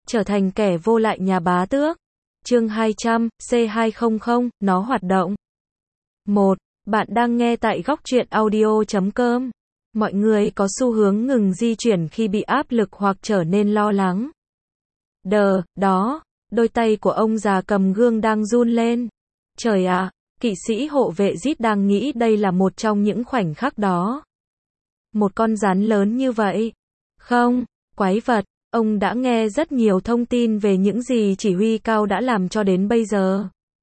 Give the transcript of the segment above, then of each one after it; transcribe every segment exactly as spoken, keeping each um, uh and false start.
trở thành kẻ vô lại nhà bá tước. Chương hai trăm, C hai trăm, nó hoạt động. một. Bạn đang nghe tại góc truyện audio chấm com. Mọi người có xu hướng ngừng di chuyển khi bị áp lực hoặc trở nên lo lắng. Đờ, đó, đôi tay của ông già cầm gương đang run lên. Trời ạ, kỵ sĩ hộ vệ Zit đang nghĩ đây là một trong những khoảnh khắc đó. Một con rắn lớn như vậy. Không, quái vật, ông đã nghe rất nhiều thông tin về những gì chỉ huy Cao đã làm cho đến bây giờ.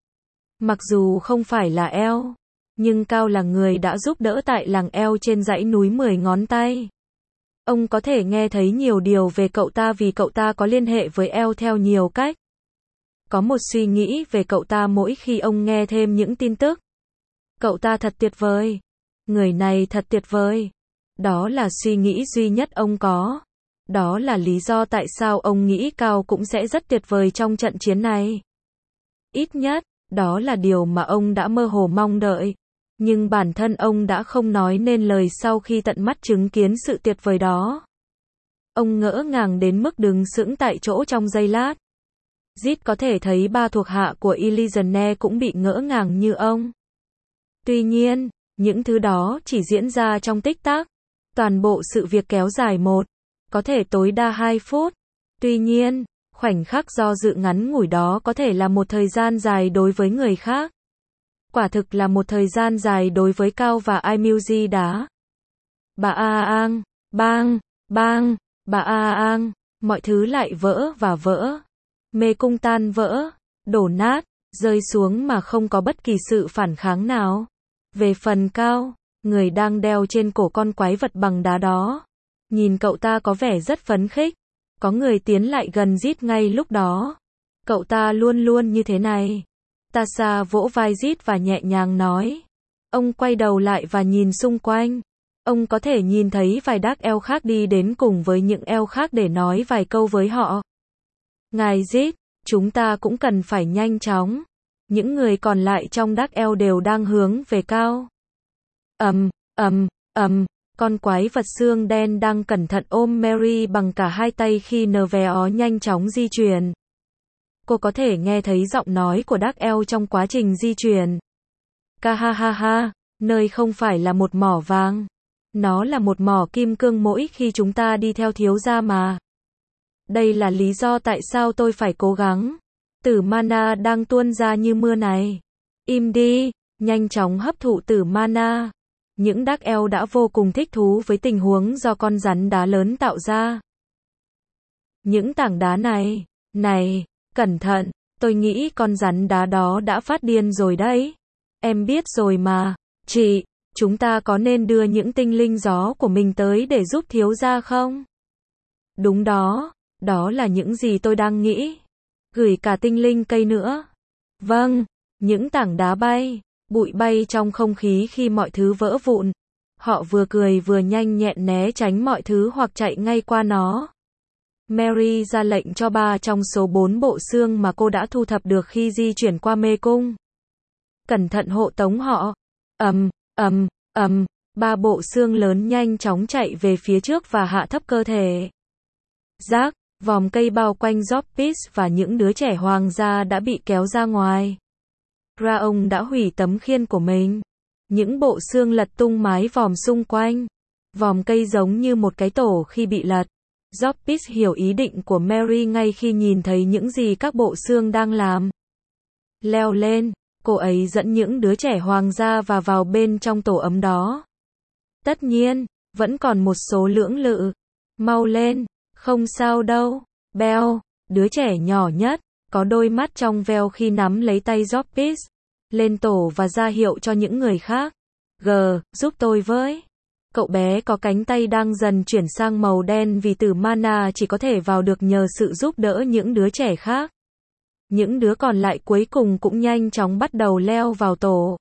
Mặc dù không phải là eo, nhưng Cao là người đã giúp đỡ tại làng eo trên dãy núi mười ngón tay. Ông có thể nghe thấy nhiều điều về cậu ta vì cậu ta có liên hệ với eo theo nhiều cách. Có một suy nghĩ về cậu ta mỗi khi ông nghe thêm những tin tức. Cậu ta thật tuyệt vời. Người này thật tuyệt vời. Đó là suy nghĩ duy nhất ông có. Đó là lý do tại sao ông nghĩ Cao cũng sẽ rất tuyệt vời trong trận chiến này. Ít nhất, đó là điều mà ông đã mơ hồ mong đợi. Nhưng bản thân ông đã không nói nên lời sau khi tận mắt chứng kiến sự tuyệt vời đó. Ông ngỡ ngàng đến mức đứng sững tại chỗ trong giây lát. Zit có thể thấy ba thuộc hạ của Elisane cũng bị ngỡ ngàng như ông. Tuy nhiên, những thứ đó chỉ diễn ra trong tích tắc. Toàn bộ sự việc kéo dài một, có thể tối đa hai phút. Tuy nhiên, khoảnh khắc do dự ngắn ngủi đó có thể là một thời gian dài đối với người khác. Quả thực là một thời gian dài đối với Cao và Imuji đã. Bà A Ang, bang, bang, bà A Ang, mọi thứ lại vỡ và vỡ. Mê cung tan vỡ, đổ nát, rơi xuống mà không có bất kỳ sự phản kháng nào. Về phần Cao, người đang đeo trên cổ con quái vật bằng đá đó. Nhìn cậu ta có vẻ rất phấn khích. Có người tiến lại gần Zit ngay lúc đó. Cậu ta luôn luôn như thế này. Tasha vỗ vai Zit và nhẹ nhàng nói. Ông quay đầu lại và nhìn xung quanh. Ông có thể nhìn thấy vài Dark Elf khác đi đến cùng với những Elf khác để nói vài câu với họ. Ngài Zit, chúng ta cũng cần phải nhanh chóng. Những người còn lại trong Dark Elf đều đang hướng về Cao. Ầm, ầm, ầm, con quái vật xương đen đang cẩn thận ôm Mary bằng cả hai tay khi Neveo nhanh chóng di chuyển. Cô có thể nghe thấy giọng nói của Dark Elf trong quá trình di chuyển. Ca ha ha ha, nơi không phải là một mỏ vàng. Nó là một mỏ kim cương mỗi khi chúng ta đi theo thiếu gia mà. Đây là lý do tại sao tôi phải cố gắng. Tử mana đang tuôn ra như mưa này. Im đi, nhanh chóng hấp thụ tử mana. Những Dark Elf đã vô cùng thích thú với tình huống do con rắn đá lớn tạo ra. Những tảng đá này, này, cẩn thận, tôi nghĩ con rắn đá đó đã phát điên rồi đấy. Em biết rồi mà, chị, chúng ta có nên đưa những tinh linh gió của mình tới để giúp thiếu gia không? Đúng đó, đó là những gì tôi đang nghĩ. Gửi cả tinh linh cây nữa. Vâng, những tảng đá bay. Bụi bay trong không khí khi mọi thứ vỡ vụn. Họ vừa cười vừa nhanh nhẹn né tránh mọi thứ hoặc chạy ngay qua nó. Mary ra lệnh cho ba trong số bốn bộ xương mà cô đã thu thập được khi di chuyển qua mê cung. Cẩn thận hộ tống họ. Ầm, ầm, ầm, ba bộ xương lớn nhanh chóng chạy về phía trước và hạ thấp cơ thể. Rác, vòm cây bao quanh Zorpis và những đứa trẻ hoàng gia đã bị kéo ra ngoài. Raon đã hủy tấm khiên của mình. Những bộ xương lật tung mái vòm xung quanh. Vòm cây giống như một cái tổ khi bị lật. Zorpis hiểu ý định của Mary ngay khi nhìn thấy những gì các bộ xương đang làm. Leo lên, cô ấy dẫn những đứa trẻ hoàng gia và vào bên trong tổ ấm đó. Tất nhiên, vẫn còn một số lưỡng lự. Mau lên, không sao đâu. Bell, đứa trẻ nhỏ nhất, có đôi mắt trong veo khi nắm lấy tay Zorpis. Lên tổ và ra hiệu cho những người khác. G, giúp tôi với. Cậu bé có cánh tay đang dần chuyển sang màu đen vì tử mana chỉ có thể vào được nhờ sự giúp đỡ những đứa trẻ khác. Những đứa còn lại cuối cùng cũng nhanh chóng bắt đầu leo vào tổ.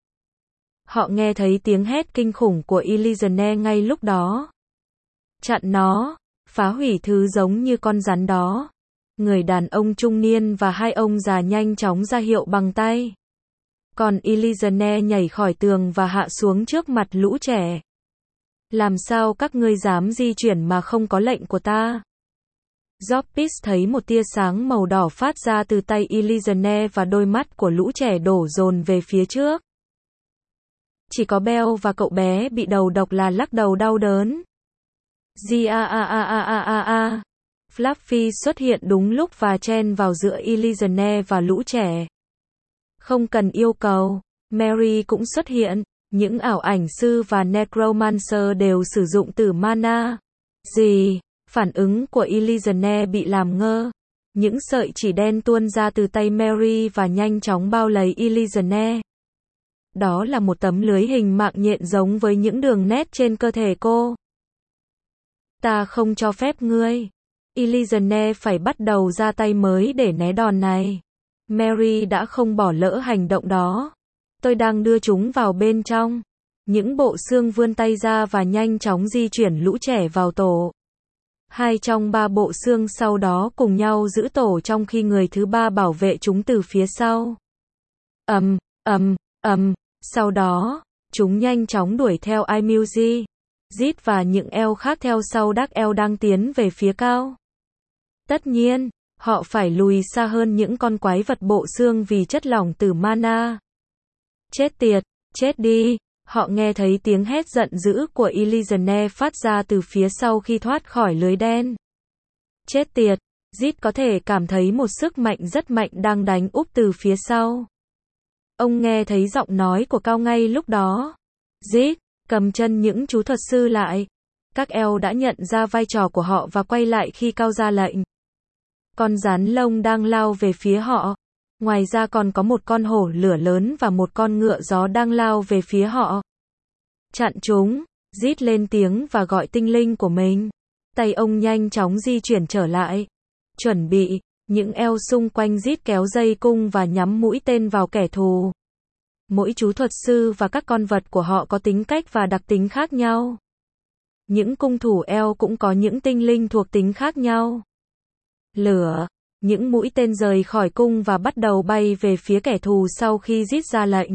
Họ nghe thấy tiếng hét kinh khủng của Elisane ngay lúc đó. Chặn nó, phá hủy thứ giống như con rắn đó. Người đàn ông trung niên và hai ông già nhanh chóng ra hiệu bằng tay. Còn Elisane nhảy khỏi tường và hạ xuống trước mặt lũ trẻ. Làm sao các ngươi dám di chuyển mà không có lệnh của ta? Jorpis thấy một tia sáng màu đỏ phát ra từ tay Elisane và đôi mắt của lũ trẻ đổ dồn về phía trước. Chỉ có Bell và cậu bé bị đầu độc là lắc đầu đau đớn. Gi a a a a a a a. Fluffy xuất hiện đúng lúc và chen vào giữa Elisane và lũ trẻ. Không cần yêu cầu, Mary cũng xuất hiện. Những ảo ảnh sư và Necromancer đều sử dụng tử mana. Gì? Phản ứng của Elisane bị làm ngơ. Những sợi chỉ đen tuôn ra từ tay Mary và nhanh chóng bao lấy Elisane. Đó là một tấm lưới hình mạng nhện giống với những đường nét trên cơ thể cô. Ta không cho phép ngươi. Elisane phải bắt đầu ra tay mới để né đòn này. Mary đã không bỏ lỡ hành động đó. Tôi đang đưa chúng vào bên trong. Những bộ xương vươn tay ra và nhanh chóng di chuyển lũ trẻ vào tổ. Hai trong ba bộ xương sau đó cùng nhau giữ tổ trong khi người thứ ba bảo vệ chúng từ phía sau. Ầm, ầm, ầm. Sau đó, chúng nhanh chóng đuổi theo Imuzi, Zit và những eo khác theo sau Dark eo đang tiến về phía cao. Tất nhiên, họ phải lùi xa hơn những con quái vật bộ xương vì chất lỏng tử mana. Chết tiệt, chết đi. Họ nghe thấy tiếng hét giận dữ của Elisane phát ra từ phía sau khi thoát khỏi lưới đen. Chết tiệt, Zit có thể cảm thấy một sức mạnh rất mạnh đang đánh úp từ phía sau. Ông nghe thấy giọng nói của Cao ngay lúc đó. Zit, cầm chân những chú thuật sư lại. Các eo đã nhận ra vai trò của họ và quay lại khi Cao ra lệnh. Con rắn lông đang lao về phía họ. Ngoài ra còn có một con hổ lửa lớn và một con ngựa gió đang lao về phía họ. Chặn chúng, Zit lên tiếng và gọi tinh linh của mình. Tay ông nhanh chóng di chuyển trở lại. Chuẩn bị, những eo xung quanh Zit kéo dây cung và nhắm mũi tên vào kẻ thù. Mỗi chú thuật sư và các con vật của họ có tính cách và đặc tính khác nhau. Những cung thủ eo cũng có những tinh linh thuộc tính khác nhau. Lửa. Những mũi tên rời khỏi cung và bắt đầu bay về phía kẻ thù sau khi Zit ra lệnh.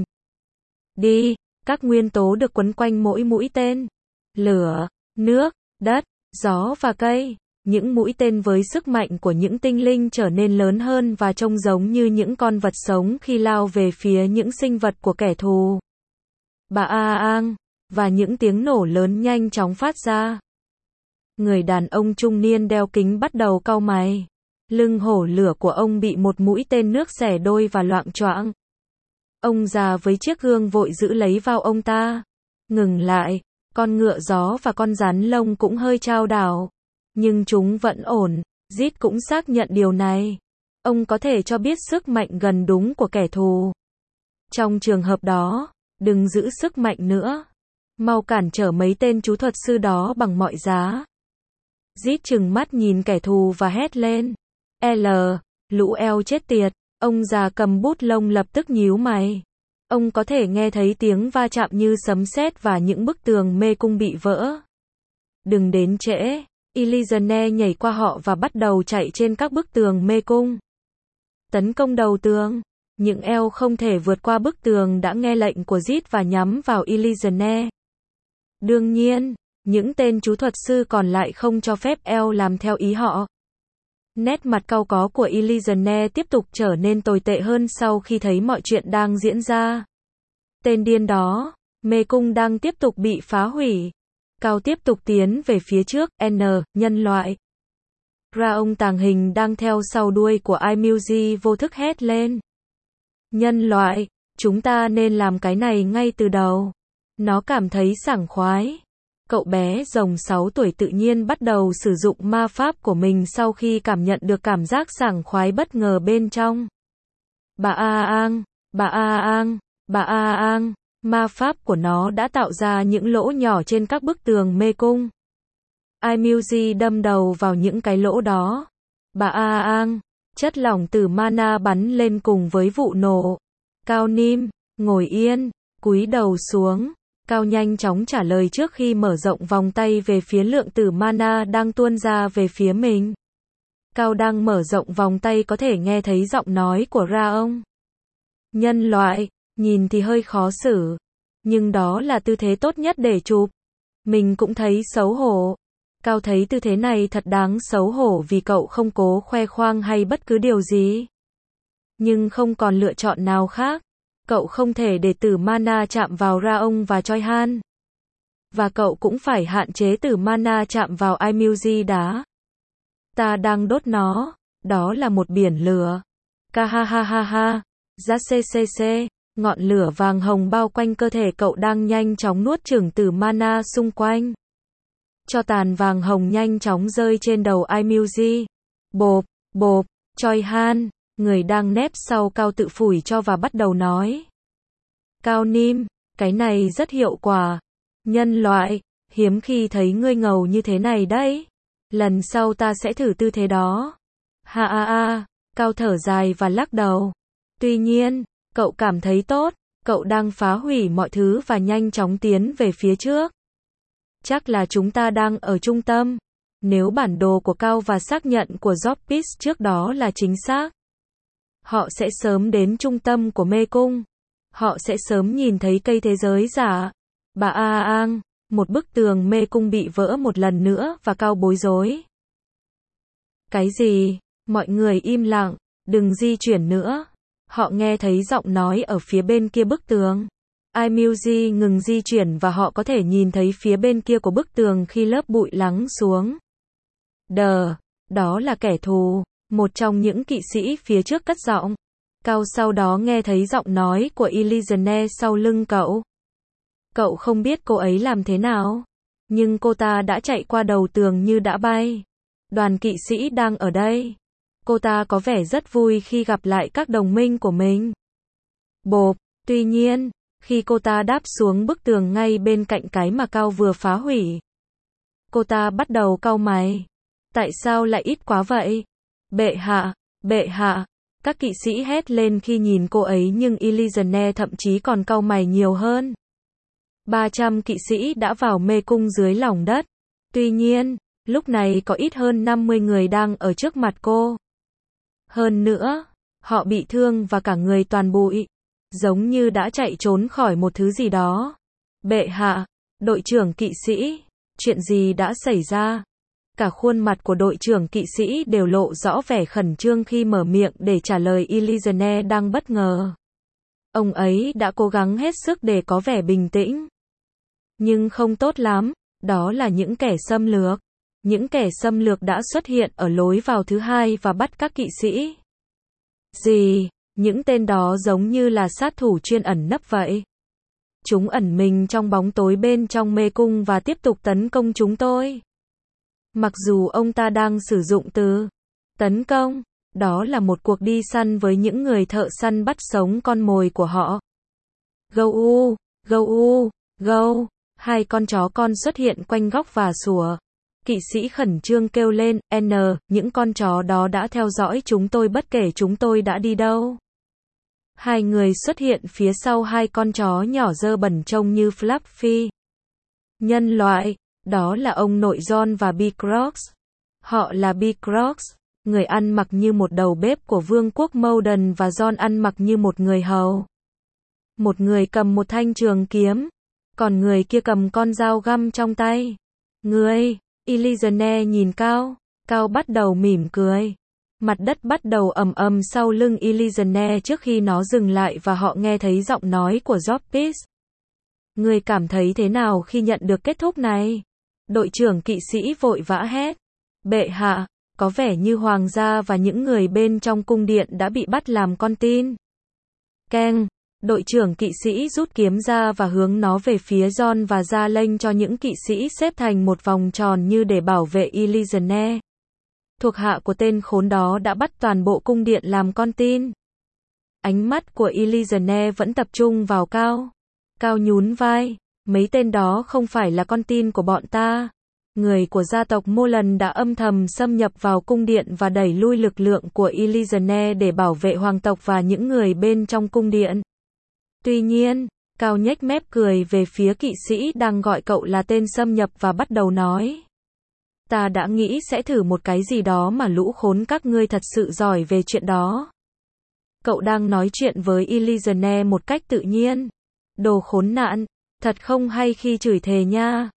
Đi, các nguyên tố được quấn quanh mỗi mũi tên. Lửa, nước, đất, gió và cây. Những mũi tên với sức mạnh của những tinh linh trở nên lớn hơn và trông giống như những con vật sống khi lao về phía những sinh vật của kẻ thù. Bà a ang, và những tiếng nổ lớn nhanh chóng phát ra. Người đàn ông trung niên đeo kính bắt đầu cau mày. Lưng hổ lửa của ông bị một mũi tên nước xẻ đôi và loạng choạng. Ông già với chiếc gương vội giữ lấy vào ông ta. Ngừng lại, con ngựa gió và con rắn lông cũng hơi chao đảo. Nhưng chúng vẫn ổn, Zit cũng xác nhận điều này. Ông có thể cho biết sức mạnh gần đúng của kẻ thù. Trong trường hợp đó, đừng giữ sức mạnh nữa. Mau cản trở mấy tên chú thuật sư đó bằng mọi giá. Zit trừng mắt nhìn kẻ thù và hét lên. L, lũ eo chết tiệt. Ông già cầm bút lông lập tức nhíu mày. Ông có thể nghe thấy tiếng va chạm như sấm sét và những bức tường mê cung bị vỡ. Đừng đến trễ. Elisane nhảy qua họ và bắt đầu chạy trên các bức tường mê cung. Tấn công đầu tường. Những eo không thể vượt qua bức tường đã nghe lệnh của Zit và nhắm vào Elisane. Đương nhiên, những tên chú thuật sư còn lại không cho phép eo làm theo ý họ. Nét mặt cau có của Elisane tiếp tục trở nên tồi tệ hơn sau khi thấy mọi chuyện đang diễn ra. Tên điên đó, mê cung đang tiếp tục bị phá hủy. Cao tiếp tục tiến về phía trước, N, nhân loại. Ra ông tàng hình đang theo sau đuôi của Imuzi vô thức hét lên. Nhân loại, chúng ta nên làm cái này ngay từ đầu. Nó cảm thấy sảng khoái. Cậu bé rồng sáu tuổi tự nhiên bắt đầu sử dụng ma pháp của mình sau khi cảm nhận được cảm giác sảng khoái bất ngờ bên trong. Bà a ang, bà a ang, bà a ang. Ma pháp của nó đã tạo ra những lỗ nhỏ trên các bức tường mê cung. Imuzi đâm đầu vào những cái lỗ đó. Bà a ang, chất lỏng từ mana bắn lên cùng với vụ nổ. Cao Nim, ngồi yên, cúi đầu xuống. Cao nhanh chóng trả lời trước khi mở rộng vòng tay về phía lượng tử mana đang tuôn ra về phía mình. Cao đang mở rộng vòng tay có thể nghe thấy giọng nói của Ra ông. Nhân loại, nhìn thì hơi khó xử. Nhưng đó là tư thế tốt nhất để chụp. Mình cũng thấy xấu hổ. Cao thấy tư thế này thật đáng xấu hổ vì cậu không cố khoe khoang hay bất cứ điều gì. Nhưng không còn lựa chọn nào khác. Cậu không thể để tử mana chạm vào Raong và Choi Han. Và cậu cũng phải hạn chế tử mana chạm vào iMuji đá. Ta đang đốt nó. Đó là một biển lửa. Ca ha ha ha ha. Giá ccc. Ngọn lửa vàng hồng bao quanh cơ thể cậu đang nhanh chóng nuốt chửng tử mana xung quanh. Cho tàn vàng hồng nhanh chóng rơi trên đầu iMuji. Bộp, bộp, Choi Han, người đang nép sau Cao tự phủi cho và bắt đầu nói. Cao Nim, cái này rất hiệu quả. Nhân loại, hiếm khi thấy ngươi ngầu như thế này đấy. Lần sau ta sẽ thử tư thế đó. Ha ha ha, Cao thở dài và lắc đầu. Tuy nhiên, cậu cảm thấy tốt, cậu đang phá hủy mọi thứ và nhanh chóng tiến về phía trước. Chắc là chúng ta đang ở trung tâm. Nếu bản đồ của Cao và xác nhận của Jobpis trước đó là chính xác, họ sẽ sớm đến trung tâm của mê cung. Họ sẽ sớm nhìn thấy cây thế giới giả. Bà A Ang, một bức tường mê cung bị vỡ một lần nữa và Cao bối rối. Cái gì? Mọi người im lặng, đừng di chuyển nữa. Họ nghe thấy giọng nói ở phía bên kia bức tường. iMuji ngừng di chuyển và họ có thể nhìn thấy phía bên kia của bức tường khi lớp bụi lắng xuống. Đờ, đó là kẻ thù. Một trong những kỵ sĩ phía trước cất giọng. Cao sau đó nghe thấy giọng nói của Elizane sau lưng cậu. Cậu không biết cô ấy làm thế nào, nhưng cô ta đã chạy qua đầu tường như đã bay. Đoàn kỵ sĩ đang ở đây. Cô ta có vẻ rất vui khi gặp lại các đồng minh của mình. Bộp, tuy nhiên, khi cô ta đáp xuống bức tường ngay bên cạnh cái mà Cao vừa phá hủy, cô ta bắt đầu cau mày. Tại sao lại ít quá vậy? Bệ hạ, bệ hạ. Các kỵ sĩ hét lên khi nhìn cô ấy nhưng Elizane thậm chí còn cau mày nhiều hơn. ba trăm kỵ sĩ đã vào mê cung dưới lòng đất. Tuy nhiên, lúc này có ít hơn năm mươi người đang ở trước mặt cô. Hơn nữa, họ bị thương và cả người toàn bụi. Giống như đã chạy trốn khỏi một thứ gì đó. Bệ hạ, đội trưởng kỵ sĩ, chuyện gì đã xảy ra? Cả khuôn mặt của đội trưởng kỵ sĩ đều lộ rõ vẻ khẩn trương khi mở miệng để trả lời Elizane đang bất ngờ. Ông ấy đã cố gắng hết sức để có vẻ bình tĩnh. Nhưng không tốt lắm, đó là những kẻ xâm lược. Những kẻ xâm lược đã xuất hiện ở lối vào thứ hai và bắt các kỵ sĩ. Gì? Những tên đó giống như là sát thủ chuyên ẩn nấp vậy. Chúng ẩn mình trong bóng tối bên trong mê cung và tiếp tục tấn công chúng tôi. Mặc dù ông ta đang sử dụng từ tấn công, đó là một cuộc đi săn với những người thợ săn bắt sống con mồi của họ. Gâu u, gâu u, gâu, hai con chó con xuất hiện quanh góc và sủa. Kỵ sĩ khẩn trương kêu lên, N, những con chó đó đã theo dõi chúng tôi bất kể chúng tôi đã đi đâu. Hai người xuất hiện phía sau hai con chó nhỏ dơ bẩn trông như Fluffy. Nhân loại, đó là ông nội John và B. Crocs. Họ là B. Crocs, người ăn mặc như một đầu bếp của vương quốc Morden và John ăn mặc như một người hầu. Một người cầm một thanh trường kiếm, còn người kia cầm con dao găm trong tay. Người, Elizane nhìn Cao, Cao bắt đầu mỉm cười. Mặt đất bắt đầu ầm ầm sau lưng Elizane trước khi nó dừng lại và họ nghe thấy giọng nói của Jobpis. Người cảm thấy thế nào khi nhận được kết thúc này? Đội trưởng kỵ sĩ vội vã hét. Bệ hạ, có vẻ như hoàng gia và những người bên trong cung điện đã bị bắt làm con tin. Keng, đội trưởng kỵ sĩ rút kiếm ra và hướng nó về phía John và ra lệnh cho những kỵ sĩ xếp thành một vòng tròn như để bảo vệ Elizane. Thuộc hạ của tên khốn đó đã bắt toàn bộ cung điện làm con tin. Ánh mắt của Elizane vẫn tập trung vào Cao. Cao nhún vai, mấy tên đó không phải là con tin của bọn ta. Người của gia tộc Molan đã âm thầm xâm nhập vào cung điện và đẩy lui lực lượng của Elizane để bảo vệ hoàng tộc và những người bên trong cung điện. Tuy nhiên, Cao nhếch mép cười về phía kỵ sĩ đang gọi cậu là tên xâm nhập và bắt đầu nói. Ta đã nghĩ sẽ thử một cái gì đó mà lũ khốn các ngươi thật sự giỏi về chuyện đó. Cậu đang nói chuyện với Elizane một cách tự nhiên. Đồ khốn nạn, thật không hay khi chửi thề nha.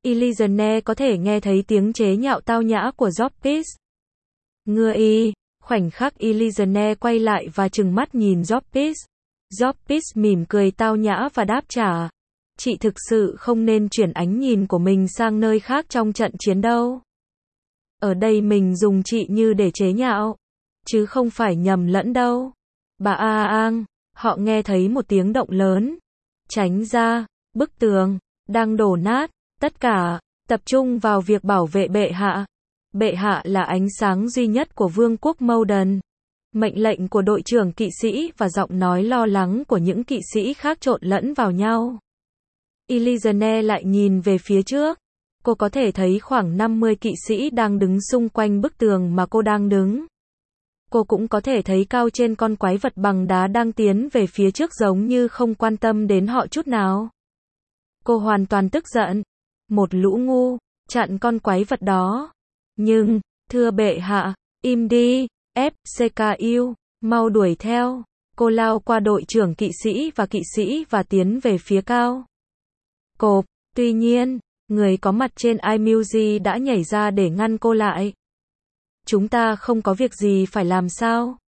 Elysiane có thể nghe thấy tiếng chế nhạo tao nhã của Joppis. Ngưa y, khoảnh khắc Elysiane quay lại và trừng mắt nhìn Joppis. Joppis mỉm cười tao nhã và đáp trả. Chị thực sự không nên chuyển ánh nhìn của mình sang nơi khác trong trận chiến đâu. Ở đây mình dùng chị như để chế nhạo, chứ không phải nhầm lẫn đâu. Bà A Ang, họ nghe thấy một tiếng động lớn. Tránh ra, bức tường đang đổ nát, tất cả tập trung vào việc bảo vệ bệ hạ. Bệ hạ là ánh sáng duy nhất của vương quốc Morden. Mệnh lệnh của đội trưởng kỵ sĩ và giọng nói lo lắng của những kỵ sĩ khác trộn lẫn vào nhau. Elysiane lại nhìn về phía trước. Cô có thể thấy khoảng năm mươi kỵ sĩ đang đứng xung quanh bức tường mà cô đang đứng. Cô cũng có thể thấy Cao trên con quái vật bằng đá đang tiến về phía trước giống như không quan tâm đến họ chút nào. Cô hoàn toàn tức giận. Một lũ ngu, chặn con quái vật đó. Nhưng, thưa bệ hạ, im đi, ép xê ca u, mau đuổi theo. Cô lao qua đội trưởng kỵ sĩ và kỵ sĩ và tiến về phía Cao. Cộp, tuy nhiên, người có mặt trên iMusi đã nhảy ra để ngăn cô lại. Chúng ta không có việc gì phải làm sao?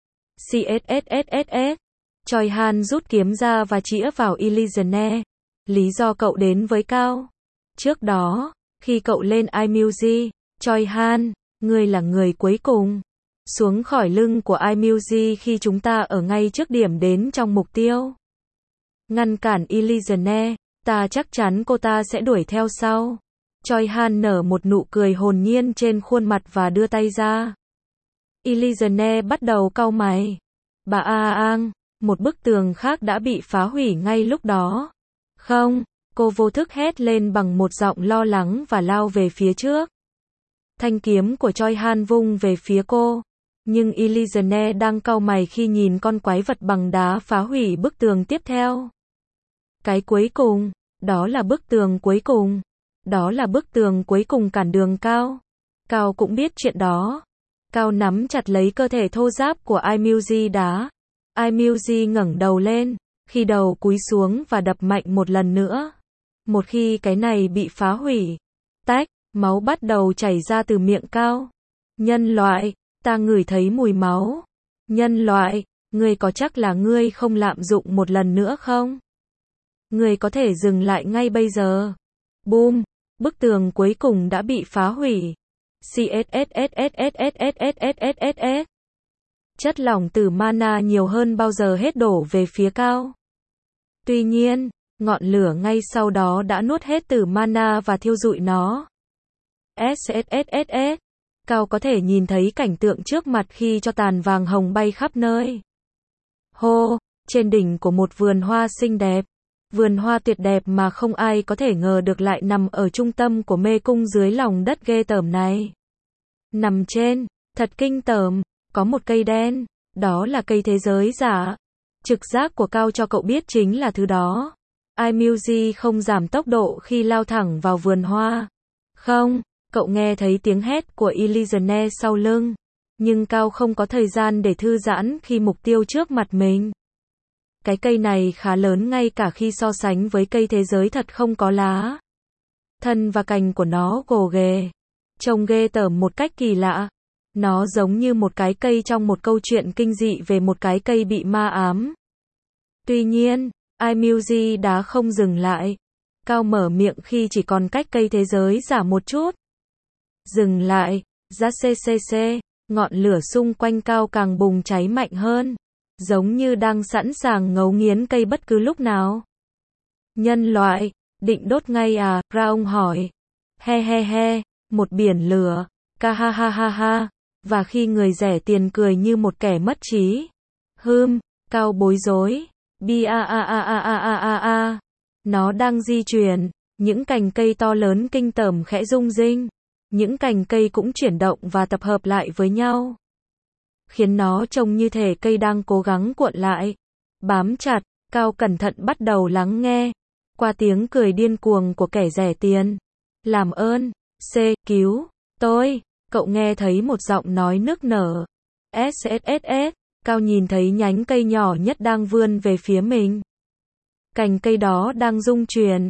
xsss. Choi Han rút kiếm ra và chĩa vào Elysiane. Lý do cậu đến với Cao. Trước đó, khi cậu lên iMusi, Choi Han, ngươi là người cuối cùng xuống khỏi lưng của iMusi khi chúng ta ở ngay trước điểm đến trong mục tiêu. Ngăn cản Elysiane, ta chắc chắn cô ta sẽ đuổi theo sau. Choi Han nở một nụ cười hồn nhiên trên khuôn mặt và đưa tay ra. Elysiane bắt đầu cau mày. Bà A Ang, một bức tường khác đã bị phá hủy ngay lúc đó. Không, cô vô thức hét lên bằng một giọng lo lắng và lao về phía trước. Thanh kiếm của Choi Han vung về phía cô. Nhưng Elysiane đang cau mày khi nhìn con quái vật bằng đá phá hủy bức tường tiếp theo. Cái cuối cùng, đó là bức tường cuối cùng. Đó là bức tường cuối cùng cản đường Cao. Cao cũng biết chuyện đó. Cao nắm chặt lấy cơ thể thô ráp của iMusi đá. iMusi ngẩng đầu lên, khi đầu cúi xuống và đập mạnh một lần nữa. Một khi cái này bị phá hủy, tách, máu bắt đầu chảy ra từ miệng Cao. Nhân loại, ta ngửi thấy mùi máu. Nhân loại, ngươi có chắc là ngươi không lạm dụng một lần nữa không? Ngươi có thể dừng lại ngay bây giờ. Boom, bức tường cuối cùng đã bị phá hủy. xsss. Chất lỏng từ mana nhiều hơn bao giờ hết đổ về phía Cao. Tuy nhiên, ngọn lửa ngay sau đó đã nuốt hết từ mana và thiêu rụi nó. sss. Cao có thể nhìn thấy cảnh tượng trước mặt khi cho tàn vàng hồng bay khắp nơi. Hô, trên đỉnh của một vườn hoa xinh đẹp. Vườn hoa tuyệt đẹp mà không ai có thể ngờ được lại nằm ở trung tâm của mê cung dưới lòng đất ghê tởm này. Nằm trên, thật kinh tởm, có một cây đen, đó là cây thế giới giả. Trực giác của Cao cho cậu biết chính là thứ đó. iMusi không giảm tốc độ khi lao thẳng vào vườn hoa. Không, cậu nghe thấy tiếng hét của Elysiane sau lưng. Nhưng Cao không có thời gian để thư giãn khi mục tiêu trước mặt mình. Cái cây này khá lớn ngay cả khi so sánh với cây thế giới thật không có lá. Thân và cành của nó gồ ghề. Trông ghê tởm một cách kỳ lạ. Nó giống như một cái cây trong một câu chuyện kinh dị về một cái cây bị ma ám. Tuy nhiên, iMusi đã không dừng lại. Cao mở miệng khi chỉ còn cách cây thế giới giả một chút. Dừng lại, ra ccc, ngọn lửa xung quanh Cao càng bùng cháy mạnh hơn. Giống như đang sẵn sàng ngấu nghiến cây bất cứ lúc nào. Nhân loại, định đốt ngay à? Raong hỏi. He he he, một biển lửa. Ca ha ha ha ha. Và khi người rẻ tiền cười như một kẻ mất trí. Hừm, Cao bối rối. Bi a a a a a a a a. Nó đang di chuyển. Những cành cây to lớn kinh tởm khẽ rung rinh. Những cành cây cũng chuyển động và tập hợp lại với nhau. Khiến nó trông như thể cây đang cố gắng cuộn lại. Bám chặt, Cao cẩn thận bắt đầu lắng nghe. Qua tiếng cười điên cuồng của kẻ rẻ tiền. Làm ơn, C, cứu, tôi. Cậu nghe thấy một giọng nói nức nở. sss. Cao nhìn thấy nhánh cây nhỏ nhất đang vươn về phía mình. Cành cây đó đang rung chuyển.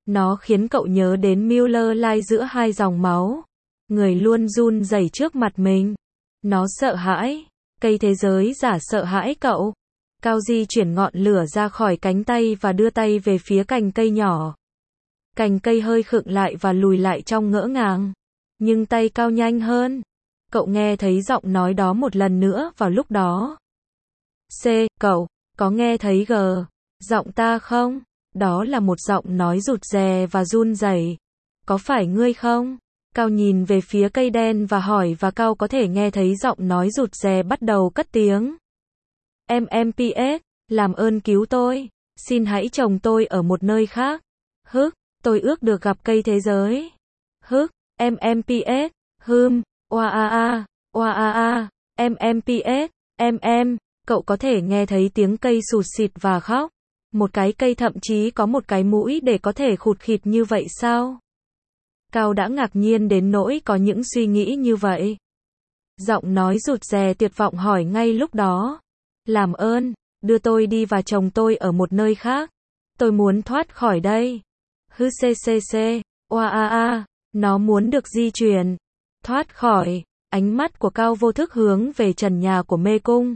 Nó khiến cậu nhớ đến Miller Lite giữa hai dòng máu. Người luôn run rẩy trước mặt mình. Nó sợ hãi. Cây thế giới giả sợ hãi cậu. Cao di chuyển ngọn lửa ra khỏi cánh tay và đưa tay về phía cành cây nhỏ. Cành cây hơi khựng lại và lùi lại trong ngỡ ngàng. Nhưng tay Cao nhanh hơn. Cậu nghe thấy giọng nói đó một lần nữa vào lúc đó. C, cậu, có nghe thấy G, giọng ta không? Đó là một giọng nói rụt rè và run rẩy. Có phải ngươi không? Cao nhìn về phía cây đen và hỏi và Cao có thể nghe thấy giọng nói rụt rè bắt đầu cất tiếng. em em pê ét, làm ơn cứu tôi. Xin hãy trồng tôi ở một nơi khác. Hức, tôi ước được gặp cây thế giới. Hức, em em pê ét, hừm, oa a a, oa a a, em em pê ét, em em, cậu có thể nghe thấy tiếng cây sụt sịt và khóc. Một cái cây thậm chí có một cái mũi để có thể khụt khịt như vậy sao? Cao đã ngạc nhiên đến nỗi có những suy nghĩ như vậy. Giọng nói rụt rè tuyệt vọng hỏi ngay lúc đó. Làm ơn, đưa tôi đi và chồng tôi ở một nơi khác. Tôi muốn thoát khỏi đây. Hứ xê xê xê, oa a a, nó muốn được di chuyển. Thoát khỏi, ánh mắt của Cao vô thức hướng về trần nhà của mê cung.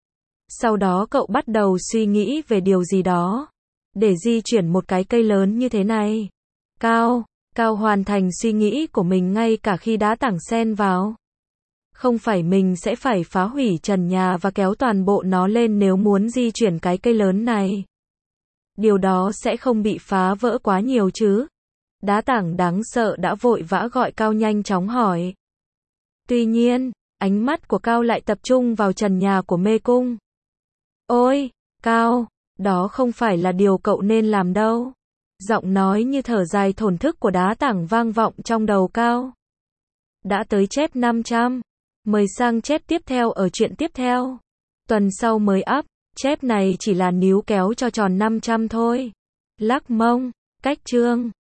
Sau đó cậu bắt đầu suy nghĩ về điều gì đó. Để di chuyển một cái cây lớn như thế này. Cao, Cao hoàn thành suy nghĩ của mình ngay cả khi đá tảng sen vào. Không phải mình sẽ phải phá hủy trần nhà và kéo toàn bộ nó lên nếu muốn di chuyển cái cây lớn này. Điều đó sẽ không bị phá vỡ quá nhiều chứ. Đá tảng đáng sợ đã vội vã gọi Cao nhanh chóng hỏi. Tuy nhiên, ánh mắt của Cao lại tập trung vào trần nhà của mê cung. Ôi, Cao, đó không phải là điều cậu nên làm đâu. Giọng nói như thở dài thổn thức của đá tảng vang vọng trong đầu Cao. Đã tới chép năm trăm. Mời sang chép tiếp theo ở chuyện tiếp theo. Tuần sau mới up, chép này chỉ là níu kéo cho tròn năm trăm thôi. Lắc mông, cách chương.